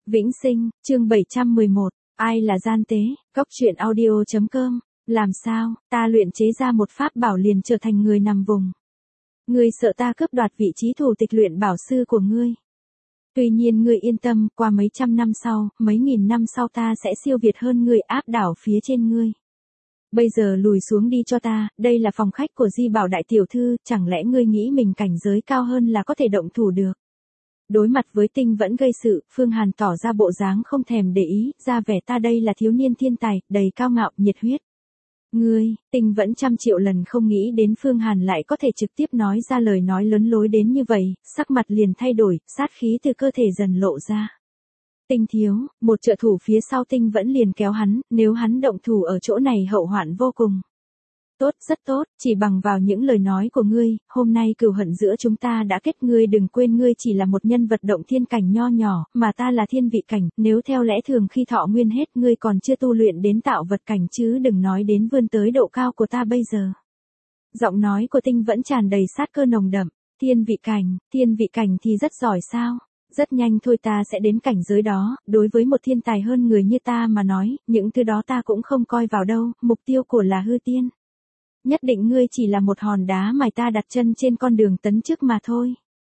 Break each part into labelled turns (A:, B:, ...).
A: Vĩnh Sinh, chương 711, ai là gian tế, Cóc truyện audio.com, làm sao, ta luyện chế ra một pháp bảo liền trở thành người nằm vùng. Ngươi sợ ta cướp đoạt vị trí thủ tịch luyện bảo sư của ngươi. Tuy nhiên ngươi yên tâm, qua mấy trăm năm sau, mấy nghìn năm sau ta sẽ siêu việt hơn ngươi, áp đảo phía trên ngươi. Bây giờ lùi xuống đi cho ta, đây là phòng khách của Di Bảo đại tiểu thư, chẳng lẽ ngươi nghĩ mình cảnh giới cao hơn là có thể động thủ được. Đối mặt với Tinh Vẫn gây sự, Phương Hàn tỏ ra bộ dáng không thèm để ý, ra vẻ ta đây là thiếu niên thiên tài, đầy cao ngạo, nhiệt huyết. Ngươi, Tinh Vẫn trăm triệu lần không nghĩ đến Phương Hàn lại có thể trực tiếp nói ra lời nói lớn lối đến như vậy, sắc mặt liền thay đổi, sát khí từ cơ thể dần lộ ra. Tinh thiếu, một trợ thủ phía sau Tinh Vẫn liền kéo hắn, nếu hắn động thủ ở chỗ này hậu hoạn vô cùng. Tốt, rất tốt, chỉ bằng vào những lời nói của ngươi, hôm nay cừu hận giữa chúng ta đã kết, ngươi đừng quên ngươi chỉ là một nhân vật động thiên cảnh nho nhỏ, mà ta là thiên vị cảnh, nếu theo lẽ thường khi thọ nguyên hết ngươi còn chưa tu luyện đến tạo vật cảnh chứ đừng nói đến vươn tới độ cao của ta bây giờ. Giọng nói của Tinh Vẫn tràn đầy sát cơ nồng đậm, thiên vị cảnh thì rất giỏi sao? Rất nhanh thôi ta sẽ đến cảnh giới đó, đối với một thiên tài hơn người như ta mà nói, những thứ đó ta cũng không coi vào đâu, mục tiêu của là hư tiên. Nhất định ngươi chỉ là một hòn đá mài ta đặt chân trên con đường tấn chức mà thôi.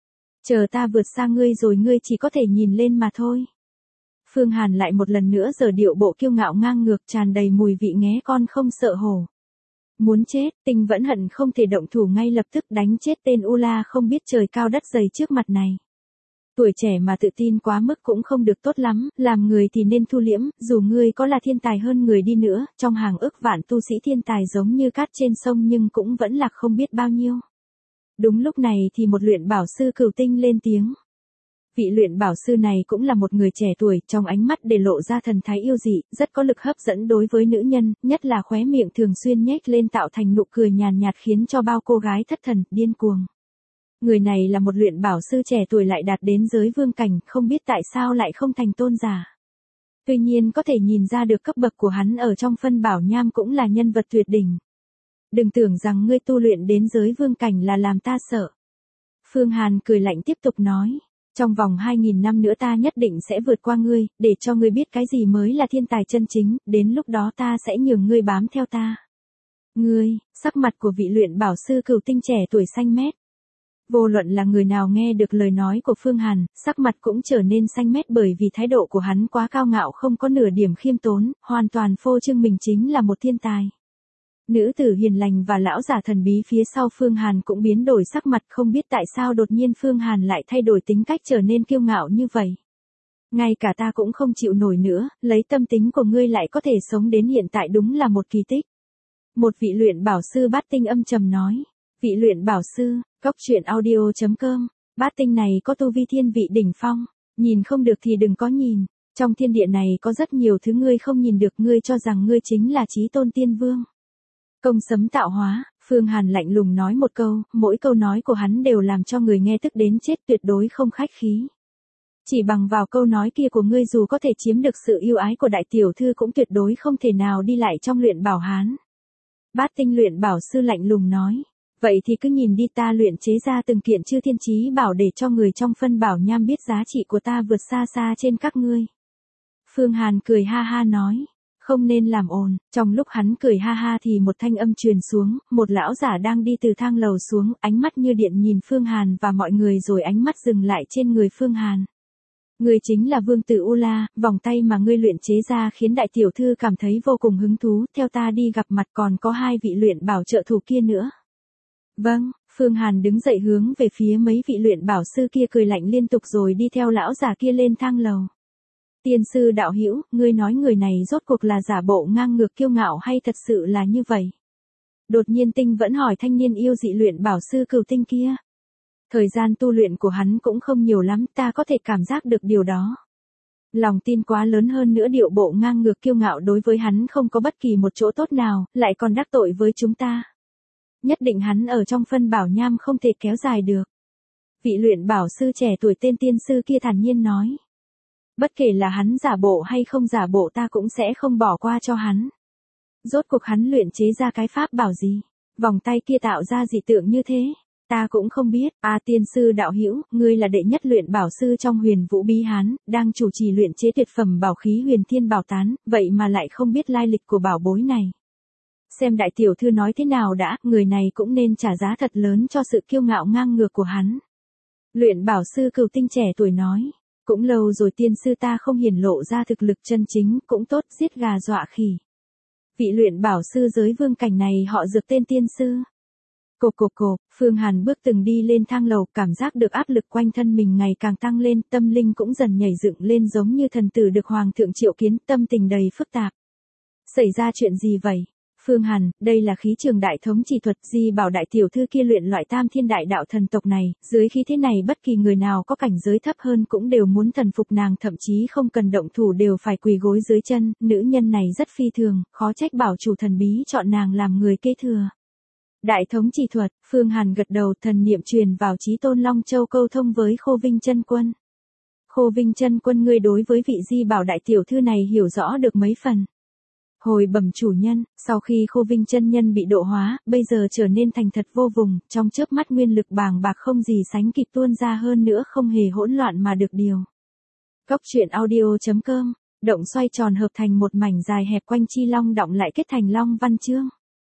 A: Chờ ta vượt xa ngươi rồi ngươi chỉ có thể nhìn lên mà thôi. Phương Hàn lại một lần nữa giở điệu bộ kiêu ngạo ngang ngược tràn đầy mùi vị nghé con không sợ hổ. Muốn chết, Tinh Vẫn hận không thể động thủ ngay lập tức đánh chết tên U La không biết trời cao đất dày trước mặt này. Tuổi trẻ mà tự tin quá mức cũng không được tốt lắm, làm người thì nên thu liễm, dù ngươi có là thiên tài hơn người đi nữa, trong hàng ức vạn tu sĩ thiên tài giống như cát trên sông nhưng cũng vẫn là không biết bao nhiêu. Đúng lúc này thì một luyện bảo sư Cửu Tinh lên tiếng. Vị luyện bảo sư này cũng là một người trẻ tuổi, trong ánh mắt để lộ ra thần thái yêu dị, rất có lực hấp dẫn đối với nữ nhân, nhất là khóe miệng thường xuyên nhếch lên tạo thành nụ cười nhàn nhạt khiến cho bao cô gái thất thần, điên cuồng. Người này là một luyện bảo sư trẻ tuổi lại đạt đến giới vương cảnh, không biết tại sao lại không thành tôn giả. Tuy nhiên có thể nhìn ra được cấp bậc của hắn ở trong phân bảo nham cũng là nhân vật tuyệt đỉnh. Đừng tưởng rằng ngươi tu luyện đến giới vương cảnh là làm ta sợ. Phương Hàn cười lạnh tiếp tục nói, trong vòng 2000 năm nữa ta nhất định sẽ vượt qua ngươi, để cho ngươi biết cái gì mới là thiên tài chân chính, đến lúc đó ta sẽ nhường ngươi bám theo ta. Ngươi, sắc mặt của vị luyện bảo sư Cửu Tinh trẻ tuổi xanh mét. Vô luận là người nào nghe được lời nói của Phương Hàn, sắc mặt cũng trở nên xanh mét bởi vì thái độ của hắn quá cao ngạo không có nửa điểm khiêm tốn, hoàn toàn phô trương mình chính là một thiên tài. Nữ tử hiền lành và lão giả thần bí phía sau Phương Hàn cũng biến đổi sắc mặt, không biết tại sao đột nhiên Phương Hàn lại thay đổi tính cách trở nên kiêu ngạo như vậy. Ngay cả ta cũng không chịu nổi nữa, lấy tâm tính của ngươi lại có thể sống đến hiện tại đúng là một kỳ tích. Một vị luyện bảo sư Bát Tinh âm trầm nói. Vị luyện bảo sư, Cóc truyện audio.com, Bát Tinh này có tu vi thiên vị đỉnh phong, nhìn không được thì đừng có nhìn, trong thiên địa này có rất nhiều thứ ngươi không nhìn được, ngươi cho rằng ngươi chính là chí tôn tiên vương. Công sấm tạo hóa, Phương Hàn lạnh lùng nói một câu, mỗi câu nói của hắn đều làm cho người nghe tức đến chết, tuyệt đối không khách khí. Chỉ bằng vào câu nói kia của ngươi dù có thể chiếm được sự yêu ái của đại tiểu thư cũng tuyệt đối không thể nào đi lại trong luyện bảo hán. Bát Tinh luyện bảo sư lạnh lùng nói. Vậy thì cứ nhìn đi, ta luyện chế ra từng kiện chư thiên chí bảo để cho người trong phân bảo nham biết giá trị của ta vượt xa xa trên các ngươi. Phương Hàn cười ha ha nói, không nên làm ồn, trong lúc hắn cười ha ha thì một thanh âm truyền xuống, một lão giả đang đi từ thang lầu xuống, ánh mắt như điện nhìn Phương Hàn và mọi người rồi ánh mắt dừng lại trên người Phương Hàn. Ngươi chính là vương tử U La, vòng tay mà ngươi luyện chế ra khiến đại tiểu thư cảm thấy vô cùng hứng thú, theo ta đi gặp mặt, còn có hai vị luyện bảo trợ thủ kia nữa. Vâng, Phương Hàn đứng dậy hướng về phía mấy vị luyện bảo sư kia cười lạnh liên tục rồi đi theo lão già kia lên thang lầu. Tiên sư đạo hữu, ngươi nói người này rốt cuộc là giả bộ ngang ngược kiêu ngạo hay thật sự là như vậy? Đột nhiên Tinh Vẫn hỏi thanh niên yêu dị luyện bảo sư Cửu Tinh kia. Thời gian tu luyện của hắn cũng không nhiều lắm, ta có thể cảm giác được điều đó. Lòng tin quá lớn, hơn nữa điệu bộ ngang ngược kiêu ngạo đối với hắn không có bất kỳ một chỗ tốt nào, lại còn đắc tội với chúng ta. Nhất định hắn ở trong phân bảo nham không thể kéo dài được. Vị luyện bảo sư trẻ tuổi tên tiên sư kia thản nhiên nói. Bất kể là hắn giả bộ hay không giả bộ ta cũng sẽ không bỏ qua cho hắn. Rốt cuộc hắn luyện chế ra cái pháp bảo gì? Vòng tay kia tạo ra dị tượng như thế. Ta cũng không biết, tiên sư đạo hữu, ngươi là đệ nhất luyện bảo sư trong Huyền Vũ Bí Hán, đang chủ trì luyện chế tuyệt phẩm bảo khí Huyền Thiên Bảo Tán, vậy mà lại không biết lai lịch của bảo bối này. Xem đại tiểu thư nói thế nào đã, người này cũng nên trả giá thật lớn cho sự kiêu ngạo ngang ngược của hắn. Luyện bảo sư Cửu Tinh trẻ tuổi nói, cũng lâu rồi tiên sư ta không hiển lộ ra thực lực chân chính, cũng tốt, giết gà dọa khỉ. Vị luyện bảo sư giới vương cảnh này họ Dược tên tiên sư. Cộp, Phương Hàn bước từng đi lên thang lầu, cảm giác được áp lực quanh thân mình ngày càng tăng lên, tâm linh cũng dần nhảy dựng lên giống như thần tử được hoàng thượng triệu kiến, tâm tình đầy phức tạp. Xảy ra chuyện gì vậy? Phương Hàn, đây là khí trường đại thống chỉ thuật, Di bảo đại tiểu thư kia luyện loại tam thiên đại đạo thần tộc này, dưới khí thế này bất kỳ người nào có cảnh giới thấp hơn cũng đều muốn thần phục nàng, thậm chí không cần động thủ đều phải quỳ gối dưới chân, nữ nhân này rất phi thường, khó trách bảo chủ thần bí chọn nàng làm người kế thừa. Đại thống chỉ thuật, Phương Hàn gật đầu, thần niệm truyền vào Chí Tôn Long Châu câu thông với Khô Vinh Chân Quân. Khô Vinh Chân Quân, ngươi đối với vị Di bảo đại tiểu thư này hiểu rõ được mấy phần? Hồi bẩm chủ nhân, sau khi Khô Vinh chân nhân bị độ hóa, bây giờ trở nên thành thật vô vùng, trong chớp mắt nguyên lực bàng bạc không gì sánh kịp tuôn ra, hơn nữa không hề hỗn loạn mà được điều. Cốc truyện audio.com, động xoay tròn hợp thành một mảnh dài hẹp quanh chi long động lại kết thành long văn chương.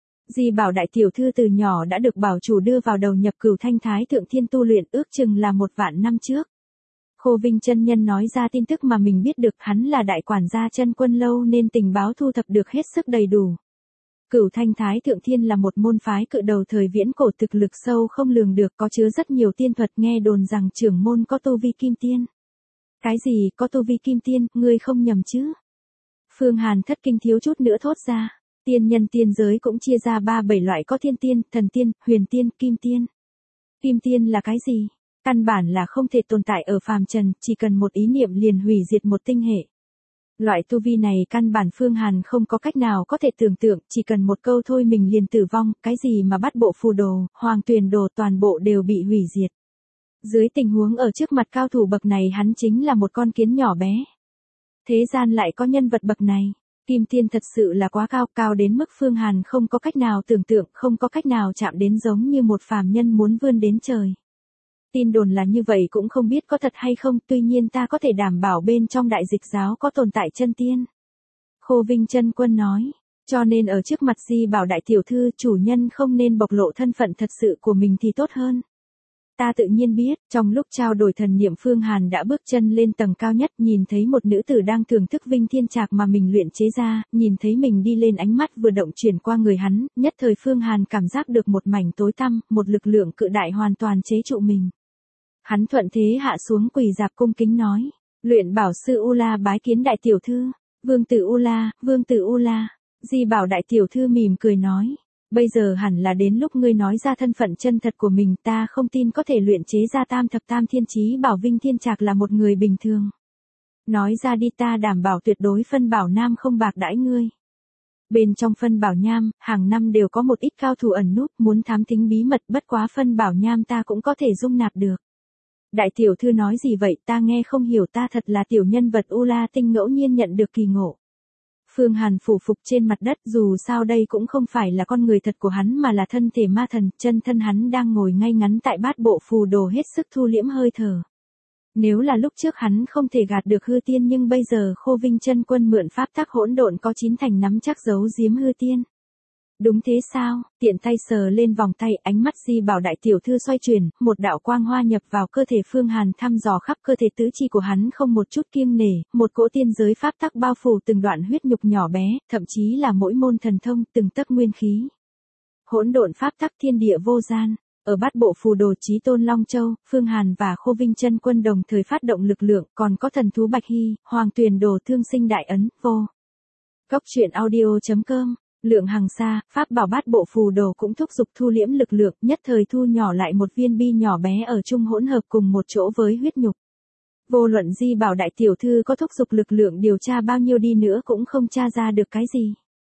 A: Di bảo đại tiểu thư từ nhỏ đã được bảo chủ đưa vào đầu nhập Cửu Thanh Thái Thượng Thiên tu luyện, ước chừng là 1 vạn năm trước. Khô Vinh chân nhân nói ra tin tức mà mình biết được, hắn là đại quản gia Chân Quân lâu nên tình báo thu thập được hết sức đầy đủ. Cửu Thanh Thái Thượng Thiên là một môn phái cự đầu thời viễn cổ, thực lực sâu không lường được, có chứa rất nhiều tiên thuật, nghe đồn rằng trưởng môn có tu vi kim tiên. Cái gì, có tu vi kim tiên, ngươi không nhầm chứ? Phương Hàn thất kinh thiếu chút nữa thốt ra. Tiên nhân tiên giới cũng chia ra 3-7 loại, có thiên tiên, thần tiên, huyền tiên, kim tiên. Kim tiên là cái gì? Căn bản là không thể tồn tại ở phàm trần, chỉ cần một ý niệm liền hủy diệt một tinh hệ. Loại tu vi này căn bản Phương Hàn không có cách nào có thể tưởng tượng, chỉ cần một câu thôi mình liền tử vong, cái gì mà bắt bộ phù đồ, hoàng tuyền đồ toàn bộ đều bị hủy diệt. Dưới tình huống ở trước mặt cao thủ bậc này hắn chính là một con kiến nhỏ bé. Thế gian lại có nhân vật bậc này. Kim tiên thật sự là quá cao, cao đến mức Phương Hàn không có cách nào tưởng tượng, không có cách nào chạm đến, giống như một phàm nhân muốn vươn đến trời. Tin đồn là như vậy, cũng không biết có thật hay không, tuy nhiên ta có thể đảm bảo bên trong đại dịch giáo có tồn tại chân tiên. Khô Vinh Chân Quân nói, cho nên ở trước mặt Di bảo đại tiểu thư, chủ nhân không nên bộc lộ thân phận thật sự của mình thì tốt hơn. Ta tự nhiên biết, trong lúc trao đổi thần niệm Phương Hàn đã bước chân lên tầng cao nhất, nhìn thấy một nữ tử đang thưởng thức Vinh Thiên Trạc mà mình luyện chế ra, nhìn thấy mình đi lên, ánh mắt vừa động chuyển qua người hắn, nhất thời Phương Hàn cảm giác được một mảnh tối tăm, một lực lượng cự đại hoàn toàn chế trụ mình. Hắn thuận thế hạ xuống quỳ dạp cung kính nói, luyện bảo sư U La bái kiến đại tiểu thư. Vương tử U La, vương tử U La. Di bảo đại tiểu thư mỉm cười nói, bây giờ hẳn là đến lúc ngươi nói ra thân phận chân thật của mình, ta không tin có thể luyện chế ra tam thập tam thiên chí bảo Vinh Thiên Trạc là một người bình thường. Nói ra đi, ta đảm bảo tuyệt đối phân bảo nam không bạc đãi ngươi. Bên trong phân bảo nham, hàng năm đều có một ít cao thủ ẩn núp, muốn thám thính bí mật, bất quá phân bảo nham ta cũng có thể dung nạp được. Đại tiểu thư nói gì vậy, ta nghe không hiểu, ta thật là tiểu nhân vật U La Tinh ngẫu nhiên nhận được kỳ ngộ. Phương Hàn phủ phục trên mặt đất, dù sao đây cũng không phải là con người thật của hắn mà là thân thể ma thần, chân thân hắn đang ngồi ngay ngắn tại bát bộ phù đồ hết sức thu liễm hơi thở. Nếu là lúc trước hắn không thể gạt được hư tiên, nhưng bây giờ Khô Vinh Chân Quân mượn pháp tắc hỗn độn có 9 thành nắm chắc giấu giếm hư tiên. Đúng thế sao? Tiện tay sờ lên vòng tay, ánh mắt Di bảo đại tiểu thư xoay chuyển, một đạo quang hoa nhập vào cơ thể Phương Hàn, thăm dò khắp cơ thể tứ chi của hắn không một chút kiêng nể, một cỗ tiên giới pháp tắc bao phủ từng đoạn huyết nhục nhỏ bé, thậm chí là mỗi môn thần thông, từng tấc nguyên khí. Hỗn độn pháp tắc thiên địa vô gian. Ở bát bộ phù đồ Chí Tôn Long Châu, Phương Hàn và Khô Vinh Chân Quân đồng thời phát động lực lượng, còn có thần thú Bạch Hy, Hoàng Tuyền Đồ Thương Sinh Đại Ấn, vô. Cốc truyện audio.com. Lượng hàng xa, pháp bảo bát bộ phù đồ cũng thúc giục thu liễm lực lượng, nhất thời thu nhỏ lại một viên bi nhỏ bé ở chung hỗn hợp cùng một chỗ với huyết nhục. Vô luận Di bảo đại tiểu thư có thúc giục lực lượng điều tra bao nhiêu đi nữa cũng không tra ra được cái gì.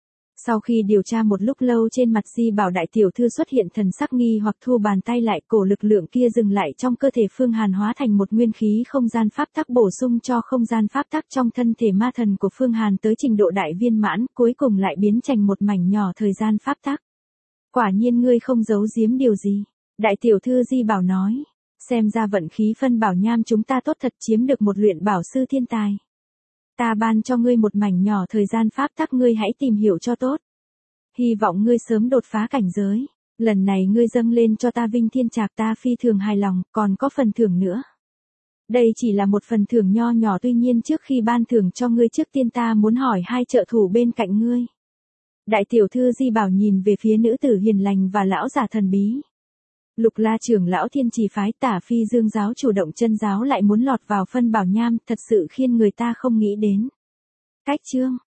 A: Sau khi điều tra một lúc lâu, trên mặt Di bảo đại tiểu thư xuất hiện thần sắc nghi hoặc, thu bàn tay lại, cổ lực lượng kia dừng lại trong cơ thể Phương Hàn, hóa thành một nguyên khí không gian pháp tắc bổ sung cho không gian pháp tắc trong thân thể ma thần của Phương Hàn tới trình độ đại viên mãn, cuối cùng lại biến thành một mảnh nhỏ thời gian pháp tắc. Quả nhiên ngươi không giấu giếm điều gì. Đại tiểu thư Di Bảo nói, xem ra vận khí phân bảo nham chúng ta tốt thật, chiếm được một luyện bảo sư thiên tài. Ta ban cho ngươi một mảnh nhỏ thời gian pháp tắc, ngươi hãy tìm hiểu cho tốt. Hy vọng ngươi sớm đột phá cảnh giới. Lần này ngươi dâng lên cho ta Vinh Thiên Trạc, ta phi thường hài lòng, còn có phần thưởng nữa. Đây chỉ là một phần thưởng nho nhỏ, tuy nhiên trước khi ban thưởng cho ngươi, trước tiên ta muốn hỏi hai trợ thủ bên cạnh ngươi. Đại tiểu thư Di Bảo nhìn về phía nữ tử hiền lành và lão giả thần bí. Lục La trưởng lão Thiên Trì phái, Tả Phi Dương giáo chủ Động Chân giáo lại muốn lọt vào phân bảo nham, thật sự khiến người ta không nghĩ đến. Cách chương